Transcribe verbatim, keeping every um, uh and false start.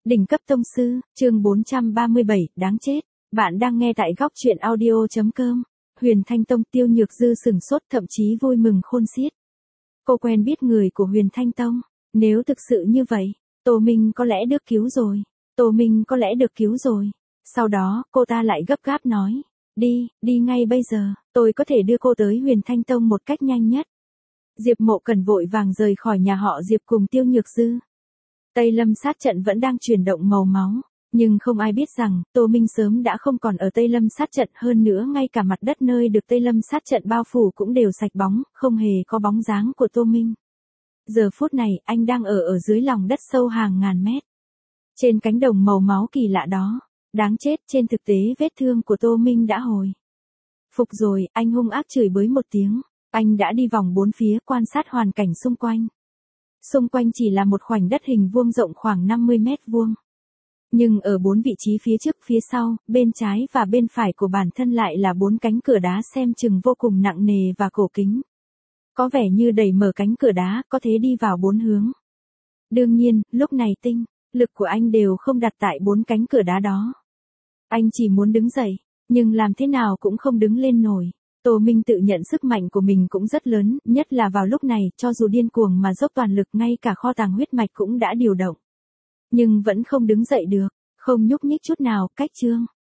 Đỉnh cấp tông sư, chương bốn trăm ba mươi bảy, đáng chết. Bạn đang nghe tại góc truyện audio chấm com. Huyền Thanh Tông. Tiêu Nhược Dư sừng sốt, thậm chí vui mừng khôn xiết. Cô quen biết người của Huyền Thanh Tông. Nếu thực sự như vậy, Tô Minh có lẽ được cứu rồi. Tô Minh có lẽ được cứu rồi. Sau đó, cô ta lại gấp gáp nói. Đi, đi ngay bây giờ, tôi có thể đưa cô tới Huyền Thanh Tông một cách nhanh nhất. Diệp Mộ Cần vội vàng rời khỏi nhà họ Diệp cùng Tiêu Nhược Dư. Tây Lâm sát trận vẫn đang chuyển động màu máu, nhưng không ai biết rằng, Tô Minh sớm đã không còn ở Tây Lâm sát trận, hơn nữa ngay cả mặt đất nơi được Tây Lâm sát trận bao phủ cũng đều sạch bóng, không hề có bóng dáng của Tô Minh. Giờ phút này, anh đang ở ở dưới lòng đất sâu hàng ngàn mét. Trên cánh đồng màu máu kỳ lạ đó, đáng chết, trên thực tế vết thương của Tô Minh đã hồi phục rồi, anh hung ác chửi bới một tiếng, anh đã đi vòng bốn phía quan sát hoàn cảnh xung quanh. Xung quanh chỉ là một khoảnh đất hình vuông rộng khoảng năm mươi mét vuông. Nhưng ở bốn vị trí phía trước, phía sau, bên trái và bên phải của bản thân lại là bốn cánh cửa đá xem chừng vô cùng nặng nề và cổ kính. Có vẻ như đẩy mở cánh cửa đá, có thể đi vào bốn hướng. Đương nhiên, lúc này tinh lực của anh đều không đặt tại bốn cánh cửa đá đó. Anh chỉ muốn đứng dậy, nhưng làm thế nào cũng không đứng lên nổi. Tô Minh tự nhận sức mạnh của mình cũng rất lớn, nhất là vào lúc này, cho dù điên cuồng mà dốc toàn lực, ngay cả kho tàng huyết mạch cũng đã điều động. Nhưng vẫn không đứng dậy được, không nhúc nhích chút nào. Cách chương